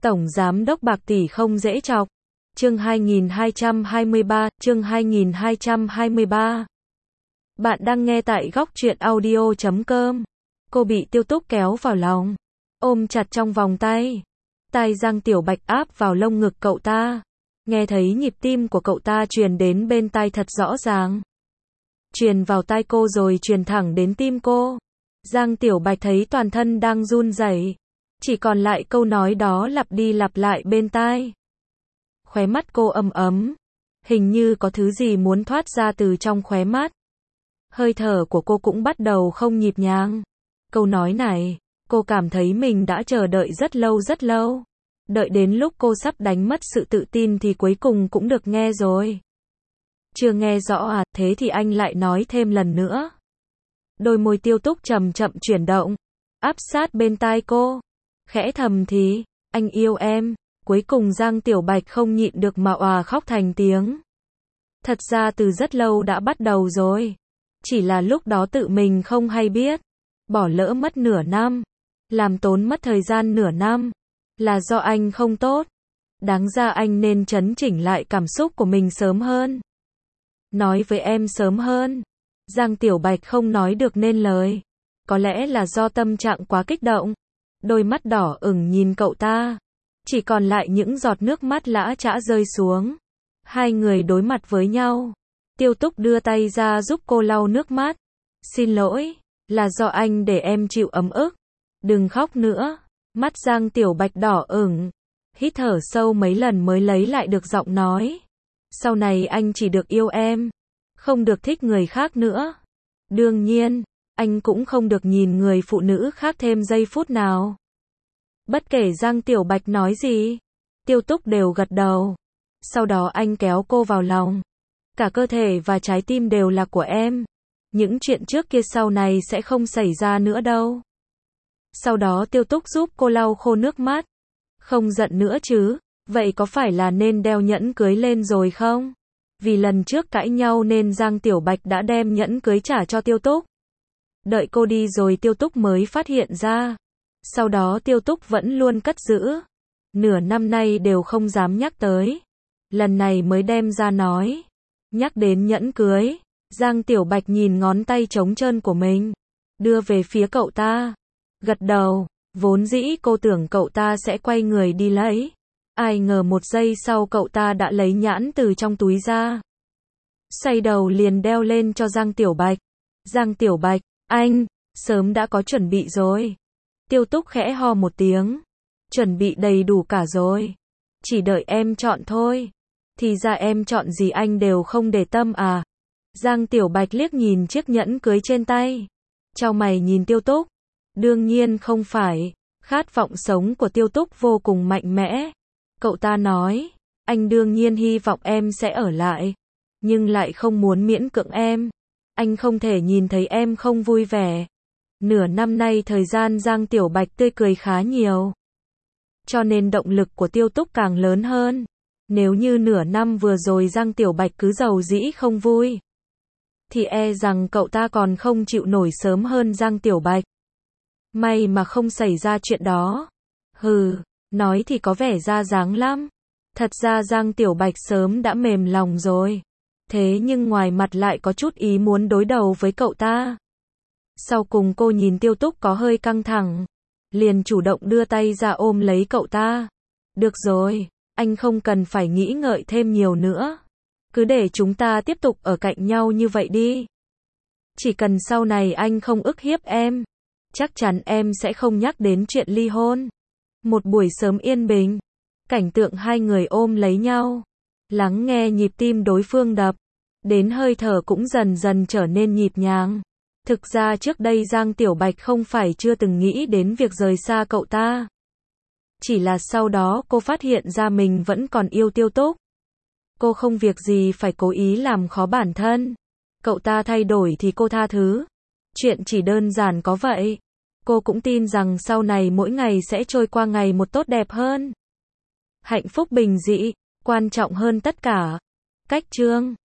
Tổng Giám đốc bạc tỷ không dễ chọc. Chương 2223. Bạn đang nghe tại góc truyện audio.com. Cô bị Tiêu Túc kéo vào lòng, ôm chặt trong vòng tay. Tai Giang Tiểu Bạch áp vào lông ngực cậu ta. Nghe thấy nhịp tim của cậu ta truyền đến bên tai thật rõ ràng. Truyền vào tai cô rồi truyền thẳng đến tim cô. Giang Tiểu Bạch thấy toàn thân đang run rẩy, chỉ còn lại câu nói đó lặp đi lặp lại bên tai. Khóe mắt cô ấm ấm, hình như có thứ gì muốn thoát ra từ trong khóe mắt. Hơi thở của cô cũng bắt đầu không nhịp nhàng. Câu nói này, cô cảm thấy mình đã chờ đợi rất lâu. Đợi đến lúc cô sắp đánh mất sự tự tin thì cuối cùng cũng được nghe rồi. Chưa nghe rõ à, thế thì anh lại nói thêm lần nữa. Đôi môi Tiêu Túc chậm chậm chuyển động, áp sát bên tai cô, khẽ thầm thì, anh yêu em. Cuối cùng Giang Tiểu Bạch không nhịn được mà òa khóc thành tiếng. Thật ra từ rất lâu đã bắt đầu rồi, chỉ là lúc đó tự mình không hay biết. Bỏ lỡ mất nửa năm, làm tốn mất thời gian nửa năm, là do anh không tốt. Đáng ra anh nên chấn chỉnh lại cảm xúc của mình sớm hơn, nói với em sớm hơn. Giang Tiểu Bạch không nói được nên lời. Có lẽ là do tâm trạng quá kích động, đôi mắt đỏ ửng nhìn cậu ta, chỉ còn lại những giọt nước mắt lã chã rơi xuống. Hai người đối mặt với nhau. Tiêu Túc đưa tay ra giúp cô lau nước mắt. Xin lỗi, là do anh để em chịu ấm ức. Đừng khóc nữa. Mắt Giang Tiểu Bạch đỏ ửng, hít thở sâu mấy lần mới lấy lại được giọng nói. Sau này anh chỉ được yêu em, không được thích người khác nữa. Đương nhiên, anh cũng không được nhìn người phụ nữ khác thêm giây phút nào. Bất kể Giang Tiểu Bạch nói gì, Tiêu Túc đều gật đầu. Sau đó anh kéo cô vào lòng. Cả cơ thể và trái tim đều là của em. Những chuyện trước kia sau này sẽ không xảy ra nữa đâu. Sau đó Tiêu Túc giúp cô lau khô nước mắt. Không giận nữa chứ, vậy có phải là nên đeo nhẫn cưới lên rồi không? Vì lần trước cãi nhau nên Giang Tiểu Bạch đã đem nhẫn cưới trả cho Tiêu Túc. Đợi cô đi rồi Tiêu Túc mới phát hiện ra. Sau đó Tiêu Túc vẫn luôn cất giữ. Nửa năm nay đều không dám nhắc tới. Lần này mới đem ra nói. Nhắc đến nhẫn cưới, Giang Tiểu Bạch nhìn ngón tay trống trơn của mình, đưa về phía cậu ta. Gật đầu, vốn dĩ cô tưởng cậu ta sẽ quay người đi lấy. Ai ngờ một giây sau cậu ta đã lấy nhẫn từ trong túi ra. Xoay đầu liền đeo lên cho Giang Tiểu Bạch. Giang Tiểu Bạch, anh, sớm đã có chuẩn bị rồi. Tiêu Túc khẽ ho một tiếng. Chuẩn bị đầy đủ cả rồi. Chỉ đợi em chọn thôi. Thì ra em chọn gì anh đều không để tâm à? Giang Tiểu Bạch liếc nhìn chiếc nhẫn cưới trên tay, chau mày nhìn Tiêu Túc. Đương nhiên không phải. Khát vọng sống của Tiêu Túc vô cùng mạnh mẽ. Cậu ta nói, anh đương nhiên hy vọng em sẽ ở lại, nhưng lại không muốn miễn cưỡng em. Anh không thể nhìn thấy em không vui vẻ. Nửa năm nay thời gian Giang Tiểu Bạch tươi cười khá nhiều, cho nên động lực của Tiêu Túc càng lớn hơn. Nếu như nửa năm vừa rồi Giang Tiểu Bạch cứ giàu dĩ không vui, thì e rằng cậu ta còn không chịu nổi sớm hơn Giang Tiểu Bạch. May mà không xảy ra chuyện đó. Hừ, nói thì có vẻ ra dáng lắm. Thật ra Giang Tiểu Bạch sớm đã mềm lòng rồi. Thế nhưng ngoài mặt lại có chút ý muốn đối đầu với cậu ta. Sau cùng cô nhìn Tiêu Túc có hơi căng thẳng, liền chủ động đưa tay ra ôm lấy cậu ta. Được rồi, anh không cần phải nghĩ ngợi thêm nhiều nữa. Cứ để chúng ta tiếp tục ở cạnh nhau như vậy đi. Chỉ cần sau này anh không ức hiếp em, chắc chắn em sẽ không nhắc đến chuyện ly hôn. Một buổi sớm yên bình, cảnh tượng hai người ôm lấy nhau, lắng nghe nhịp tim đối phương đập, đến hơi thở cũng dần dần trở nên nhịp nhàng. Thực ra trước đây Giang Tiểu Bạch không phải chưa từng nghĩ đến việc rời xa cậu ta. Chỉ là sau đó cô phát hiện ra mình vẫn còn yêu Tiêu Túc. Cô không việc gì phải cố ý làm khó bản thân. Cậu ta thay đổi thì cô tha thứ. Chuyện chỉ đơn giản có vậy. Cô cũng tin rằng sau này mỗi ngày sẽ trôi qua ngày một tốt đẹp hơn. Hạnh phúc bình dị, quan trọng hơn tất cả. Cách chương